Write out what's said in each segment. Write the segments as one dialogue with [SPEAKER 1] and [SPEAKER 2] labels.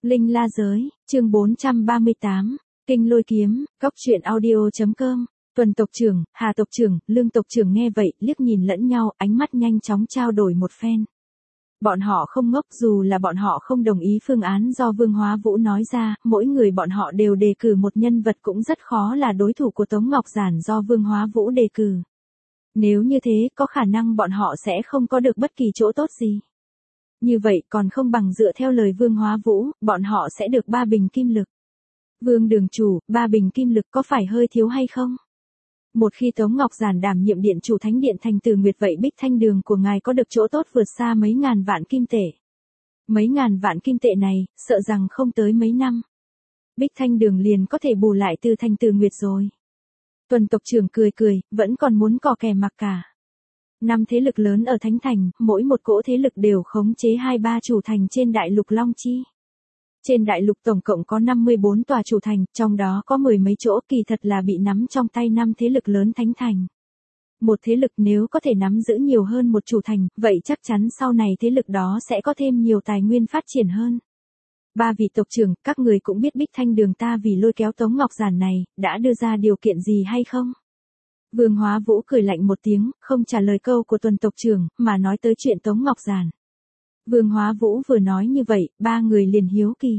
[SPEAKER 1] Linh La Giới, chương 438, Kinh Lôi Kiếm, Cóc truyện audio.com. Tuần tộc trưởng, Hà tộc trưởng, Lương tộc trưởng nghe vậy, liếc nhìn lẫn nhau, ánh mắt nhanh chóng trao đổi một phen. Bọn họ không ngốc, dù là bọn họ không đồng ý phương án do Vương Hóa Vũ nói ra, mỗi người bọn họ đều đề cử một nhân vật cũng rất khó là đối thủ của Tống Ngọc Giản do Vương Hóa Vũ đề cử. Nếu như thế, có khả năng bọn họ sẽ không có được bất kỳ chỗ tốt gì. Như vậy còn không bằng dựa theo lời Vương Hóa Vũ, bọn họ sẽ được 3 bình kim lực. Vương đường chủ, 3 bình kim lực có phải hơi thiếu hay không? Một khi Tống Ngọc Giản đảm nhiệm điện chủ thánh điện thành Từ Nguyệt vậy Bích Thanh Đường của ngài có được chỗ tốt vượt xa mấy ngàn vạn kim tệ. Mấy ngàn vạn kim tệ này, sợ rằng không tới mấy năm. Bích Thanh Đường liền có thể bù lại từ thành Từ Nguyệt rồi. Tuần tộc trưởng cười cười, vẫn còn muốn cò kè mặc cả. 5 thế lực lớn ở Thánh Thành, mỗi một cỗ thế lực đều khống chế 2-3 chủ thành trên đại lục Long Chi. Trên đại lục tổng cộng có 54 tòa chủ thành, trong đó có 10 mấy chỗ kỳ thật là bị nắm trong tay 5 thế lực lớn Thánh Thành. Một thế lực nếu có thể nắm giữ nhiều hơn một chủ thành, vậy chắc chắn sau này thế lực đó sẽ có thêm nhiều tài nguyên phát triển hơn. 3 vị tộc trưởng, các người cũng biết Bích Thanh Đường ta vì lôi kéo Tống Ngọc Giản này, đã đưa ra điều kiện gì hay không? Vương Hóa Vũ cười lạnh một tiếng, không trả lời câu của tuần tộc trưởng, mà nói tới chuyện Tống Ngọc Giản. Vương Hóa Vũ vừa nói như vậy, 3 người liền hiếu kỳ.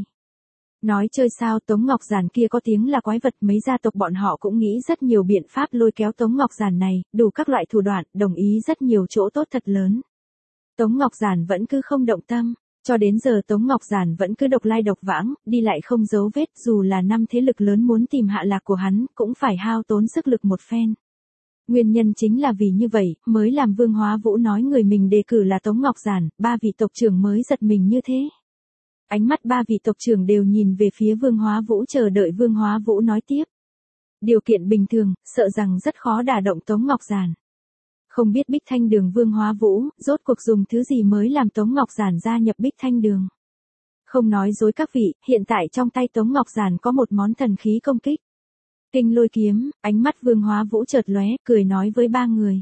[SPEAKER 1] Nói chơi sao, Tống Ngọc Giản kia có tiếng là quái vật, mấy gia tộc bọn họ cũng nghĩ rất nhiều biện pháp lôi kéo Tống Ngọc Giản này, đủ các loại thủ đoạn, đồng ý rất nhiều chỗ tốt thật lớn. Tống Ngọc Giản vẫn cứ không động tâm, cho đến giờ Tống Ngọc Giản vẫn cứ độc lai độc vãng, đi lại không dấu vết, dù là 5 thế lực lớn muốn tìm hạ lạc của hắn, cũng phải hao tốn sức lực một phen. Nguyên nhân chính là vì như vậy, mới làm Vương Hóa Vũ nói người mình đề cử là Tống Ngọc Giản, 3 vị tộc trưởng mới giật mình như thế. Ánh mắt 3 vị tộc trưởng đều nhìn về phía Vương Hóa Vũ chờ đợi Vương Hóa Vũ nói tiếp. Điều kiện bình thường, sợ rằng rất khó đả động Tống Ngọc Giản. Không biết Bích Thanh Đường Vương Hóa Vũ, rốt cuộc dùng thứ gì mới làm Tống Ngọc Giản gia nhập Bích Thanh Đường. Không nói dối các vị, hiện tại trong tay Tống Ngọc Giản có một món thần khí công kích. Kinh Lôi Kiếm, ánh mắt Vương Hóa Vũ chợt lóe, cười nói với 3 người.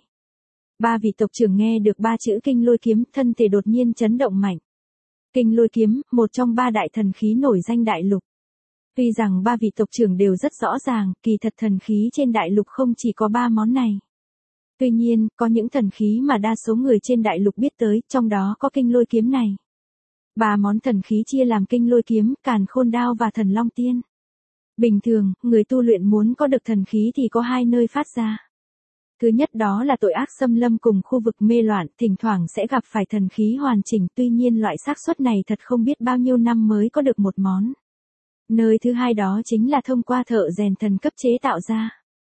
[SPEAKER 1] 3 vị tộc trưởng nghe được 3 chữ Kinh Lôi Kiếm, thân thể đột nhiên chấn động mạnh. Kinh Lôi Kiếm, một trong 3 đại thần khí nổi danh đại lục. Tuy rằng 3 vị tộc trưởng đều rất rõ ràng, kỳ thật thần khí trên đại lục không chỉ có 3 món này. Tuy nhiên, có những thần khí mà đa số người trên đại lục biết tới, trong đó có Kinh Lôi Kiếm này. 3 món thần khí chia làm Kinh Lôi Kiếm, Càn Khôn Đao và Thần Long Tiên. Bình thường, người tu luyện muốn có được thần khí thì có 2 nơi phát ra. Thứ nhất đó là tội ác xâm lâm cùng khu vực mê loạn, thỉnh thoảng sẽ gặp phải thần khí hoàn chỉnh, tuy nhiên loại xác suất này thật không biết bao nhiêu năm mới có được một món. Nơi thứ hai đó chính là thông qua thợ rèn thần cấp chế tạo ra.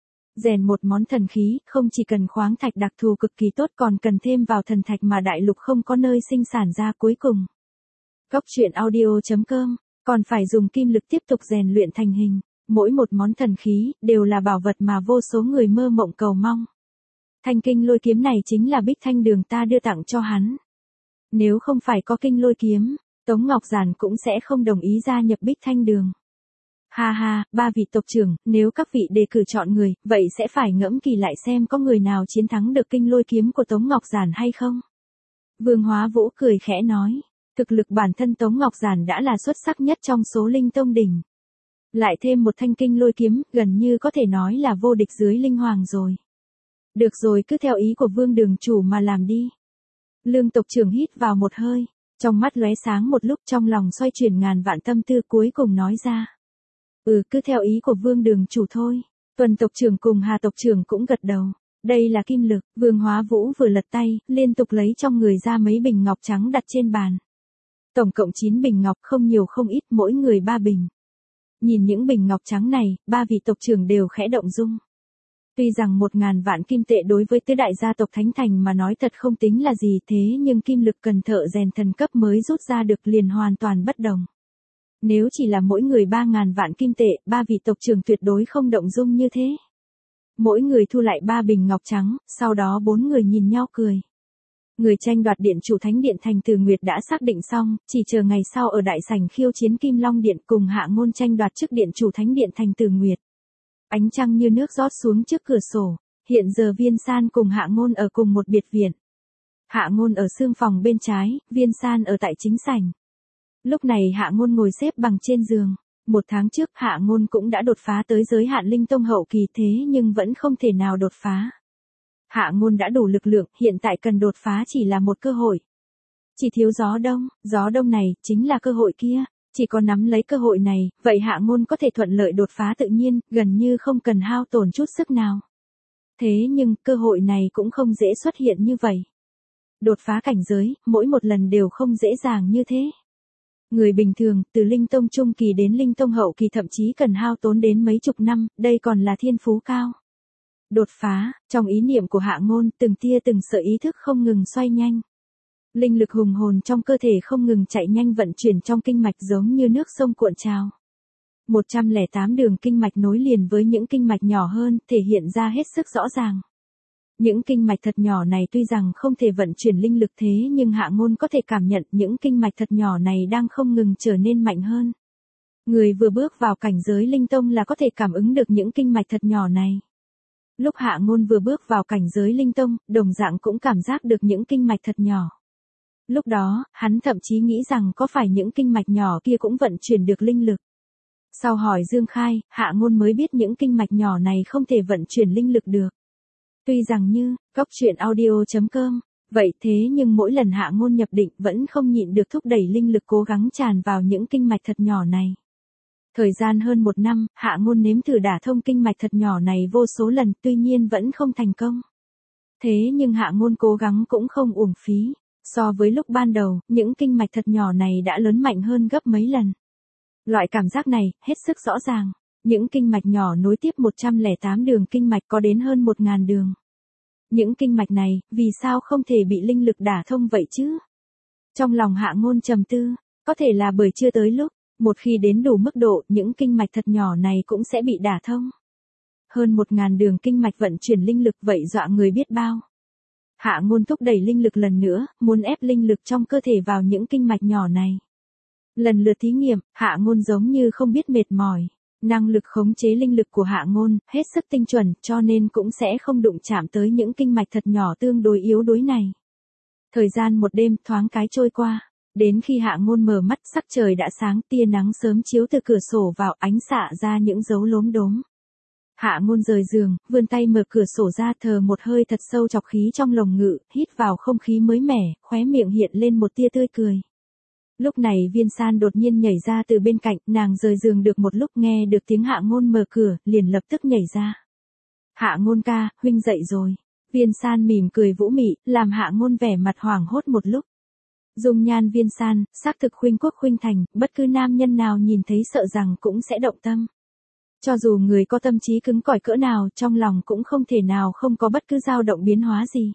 [SPEAKER 1] Rèn một món thần khí, không chỉ cần khoáng thạch đặc thù cực kỳ tốt còn cần thêm vào thần thạch mà đại lục không có nơi sinh sản ra cuối cùng. Cóc truyện audio.com, còn phải dùng kim lực tiếp tục rèn luyện thành hình. Mỗi một món thần khí, đều là bảo vật mà vô số người mơ mộng cầu mong. Thanh Kinh Lôi Kiếm này chính là Bích Thanh Đường ta đưa tặng cho hắn. Nếu không phải có Kinh Lôi Kiếm, Tống Ngọc Giản cũng sẽ không đồng ý gia nhập Bích Thanh Đường. Ha ha, 3 vị tộc trưởng, nếu các vị đề cử chọn người, vậy sẽ phải ngẫm kỳ lại xem có người nào chiến thắng được Kinh Lôi Kiếm của Tống Ngọc Giản hay không. Vương Hóa Vũ cười khẽ nói, thực lực bản thân Tống Ngọc Giản đã là xuất sắc nhất trong số Linh Tông đỉnh. Lại thêm một thanh Kinh Lôi Kiếm, gần như có thể nói là vô địch dưới Linh Hoàng rồi. Được rồi, cứ theo ý của Vương đường chủ mà làm đi. Lương tộc trưởng hít vào một hơi, trong mắt lóe sáng một lúc, trong lòng xoay chuyển ngàn vạn tâm tư, cuối cùng nói ra. Cứ theo ý của Vương đường chủ thôi. Tuần tộc trưởng cùng Hà tộc trưởng cũng gật đầu. Đây là kim lực, Vương Hóa Vũ vừa lật tay, liên tục lấy trong người ra mấy bình ngọc trắng đặt trên bàn. Tổng cộng 9 bình ngọc, không nhiều không ít, mỗi người 3 bình. Nhìn những bình ngọc trắng này, 3 vị tộc trưởng đều khẽ động dung. Tuy rằng 1000 vạn kim tệ đối với tứ đại gia tộc Thánh Thành mà nói thật không tính là gì, thế nhưng kim lực cần thợ rèn thần cấp mới rút ra được liền hoàn toàn bất đồng. Nếu chỉ là mỗi người 3000 vạn kim tệ, 3 vị tộc trưởng tuyệt đối không động dung như thế. Mỗi người thu lại 3 bình ngọc trắng, sau đó 4 người nhìn nhau cười. Người tranh đoạt điện chủ thánh điện thành Từ Nguyệt đã xác định xong, chỉ chờ ngày sau ở đại sảnh khiêu chiến Kim Long Điện cùng Hạ Ngôn tranh đoạt chức điện chủ thánh điện thành Từ Nguyệt. Ánh trăng như nước rót xuống trước cửa sổ, hiện giờ Viên San cùng Hạ Ngôn ở cùng một biệt viện. Hạ Ngôn ở xương phòng bên trái, Viên San ở tại chính sảnh. Lúc này Hạ Ngôn ngồi xếp bằng trên giường. 1 tháng trước Hạ Ngôn cũng đã đột phá tới giới hạn linh tông hậu kỳ thế nhưng vẫn không thể nào đột phá. Hạ Ngôn đã đủ lực lượng, hiện tại cần đột phá chỉ là một cơ hội. Chỉ thiếu gió đông này chính là cơ hội kia, chỉ có nắm lấy cơ hội này, vậy Hạ Ngôn có thể thuận lợi đột phá tự nhiên, gần như không cần hao tổn chút sức nào. Thế nhưng, cơ hội này cũng không dễ xuất hiện như vậy. Đột phá cảnh giới, mỗi một lần đều không dễ dàng như thế. Người bình thường, từ linh tông trung kỳ đến linh tông hậu kỳ thậm chí cần hao tốn đến mấy chục năm, đây còn là thiên phú cao. Đột phá, trong ý niệm của Hạ Ngôn, từng tia từng sợi ý thức không ngừng xoay nhanh. Linh lực hùng hồn trong cơ thể không ngừng chạy nhanh vận chuyển trong kinh mạch giống như nước sông cuộn trào. 108 đường kinh mạch nối liền với những kinh mạch nhỏ hơn, thể hiện ra hết sức rõ ràng. Những kinh mạch thật nhỏ này tuy rằng không thể vận chuyển linh lực thế nhưng Hạ Ngôn có thể cảm nhận những kinh mạch thật nhỏ này đang không ngừng trở nên mạnh hơn. Người vừa bước vào cảnh giới linh tông là có thể cảm ứng được những kinh mạch thật nhỏ này. Lúc Hạ Ngôn vừa bước vào cảnh giới linh tông, đồng dạng cũng cảm giác được những kinh mạch thật nhỏ. Lúc đó, hắn thậm chí nghĩ rằng có phải những kinh mạch nhỏ kia cũng vận chuyển được linh lực. Sau hỏi Dương Khai, Hạ Ngôn mới biết những kinh mạch nhỏ này không thể vận chuyển linh lực được. Tuy rằng như, goctruyện.audio.com, vậy thế nhưng mỗi lần Hạ Ngôn nhập định vẫn không nhịn được thúc đẩy linh lực cố gắng tràn vào những kinh mạch thật nhỏ này. Thời gian hơn 1 năm, Hạ Ngôn nếm thử đả thông kinh mạch thật nhỏ này vô số lần tuy nhiên vẫn không thành công. Thế nhưng Hạ Ngôn cố gắng cũng không uổng phí. So với lúc ban đầu, những kinh mạch thật nhỏ này đã lớn mạnh hơn gấp mấy lần. Loại cảm giác này, hết sức rõ ràng. Những kinh mạch nhỏ nối tiếp 108 đường kinh mạch có đến hơn 1000 đường. Những kinh mạch này, vì sao không thể bị linh lực đả thông vậy chứ? Trong lòng Hạ Ngôn trầm tư, có thể là bởi chưa tới lúc, một khi đến đủ mức độ, những kinh mạch thật nhỏ này cũng sẽ bị đả thông. Hơn 1000 đường kinh mạch vận chuyển linh lực vậy dọa người biết bao. Hạ Ngôn thúc đẩy linh lực lần nữa, muốn ép linh lực trong cơ thể vào những kinh mạch nhỏ này. Lần lượt thí nghiệm, Hạ Ngôn giống như không biết mệt mỏi. Năng lực khống chế linh lực của Hạ Ngôn, hết sức tinh chuẩn, cho nên cũng sẽ không đụng chạm tới những kinh mạch thật nhỏ tương đối yếu đuối này. Thời gian một đêm thoáng cái trôi qua. Đến khi Hạ Ngôn mở mắt sắc trời đã sáng, tia nắng sớm chiếu từ cửa sổ vào ánh xạ ra những dấu lốm đốm. Hạ Ngôn rời giường, vươn tay mở cửa sổ ra thở một hơi thật sâu chọc khí trong lồng ngực, hít vào không khí mới mẻ, khóe miệng hiện lên một tia tươi cười. Lúc này Viên San đột nhiên nhảy ra từ bên cạnh, nàng rời giường được một lúc nghe được tiếng Hạ Ngôn mở cửa, liền lập tức nhảy ra. Hạ Ngôn ca, huynh dậy rồi. Viên San mỉm cười vũ mị, làm Hạ Ngôn vẻ mặt hoảng hốt một lúc. Dung nhan Viên San, xác thực khuynh quốc khuynh thành, bất cứ nam nhân nào nhìn thấy sợ rằng cũng sẽ động tâm. Cho dù người có tâm trí cứng cỏi cỡ nào, trong lòng cũng không thể nào không có bất cứ dao động biến hóa gì.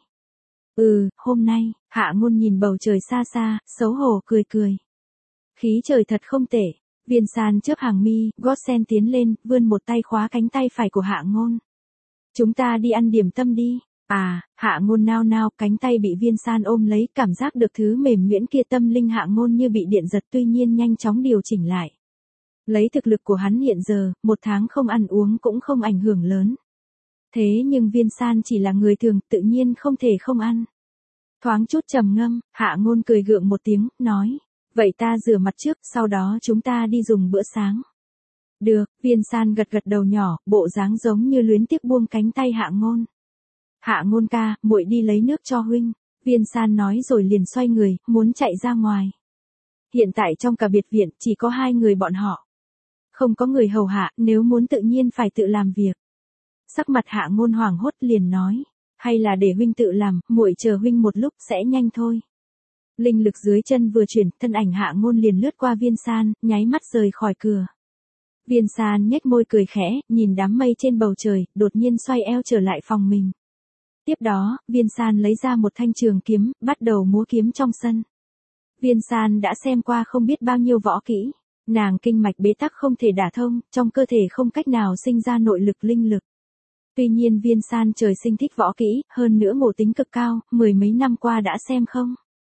[SPEAKER 1] Hôm nay, Hạ Ngôn nhìn bầu trời xa xa, xấu hổ cười cười. Khí trời thật không tệ. Viên San chớp hàng mi, gót sen tiến lên, vươn một tay khóa cánh tay phải của Hạ Ngôn. Chúng ta đi ăn điểm tâm đi. Hạ Ngôn nao nao, cánh tay bị Viên San ôm lấy, cảm giác được thứ mềm nhuyễn kia, tâm linh Hạ Ngôn như bị điện giật tuy nhiên nhanh chóng điều chỉnh lại. Lấy thực lực của hắn hiện giờ, 1 tháng không ăn uống cũng không ảnh hưởng lớn. Thế nhưng Viên San chỉ là người thường, tự nhiên không thể không ăn. Thoáng chút trầm ngâm, Hạ Ngôn cười gượng một tiếng, nói. Vậy ta rửa mặt trước, sau đó chúng ta đi dùng bữa sáng. Được, Viên San gật gật đầu nhỏ, bộ dáng giống như luyến tiếc buông cánh tay Hạ Ngôn. Hạ Ngôn ca, muội đi lấy nước cho huynh. Viên San nói rồi liền xoay người, muốn chạy ra ngoài. Hiện tại trong cả biệt viện, chỉ có 2 người bọn họ. Không có người hầu hạ, nếu muốn tự nhiên phải tự làm việc. Sắc mặt Hạ Ngôn hoảng hốt liền nói. Hay là để huynh tự làm, muội chờ huynh một lúc sẽ nhanh thôi. Linh lực dưới chân vừa chuyển, thân ảnh Hạ Ngôn liền lướt qua Viên San, nháy mắt rời khỏi cửa. Viên San nhếch môi cười khẽ, nhìn đám mây trên bầu trời, đột nhiên xoay eo trở lại phòng mình. Tiếp đó, Viên San lấy ra một thanh trường kiếm, bắt đầu múa kiếm trong sân. Viên San đã xem qua không biết bao nhiêu võ kỹ. Nàng kinh mạch bế tắc không thể đả thông, trong cơ thể không cách nào sinh ra nội lực linh lực. Tuy nhiên Viên San trời sinh thích võ kỹ, hơn nữa ngộ tính cực cao, 10 mấy năm qua đã xem không.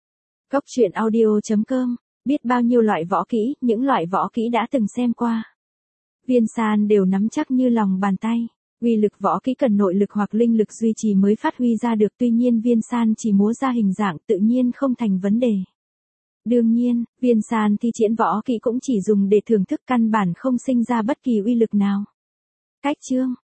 [SPEAKER 1] Goctruyện.audio.com, biết bao nhiêu loại võ kỹ, những loại võ kỹ đã từng xem qua. Viên San đều nắm chắc như lòng bàn tay. Uy lực võ kỹ cần nội lực hoặc linh lực duy trì mới phát huy ra được, tuy nhiên Viên San chỉ múa ra hình dạng tự nhiên không thành vấn đề. Đương nhiên, viên sàn thi triển võ kỹ cũng chỉ dùng để thưởng thức căn bản không sinh ra bất kỳ uy lực nào. Cách chương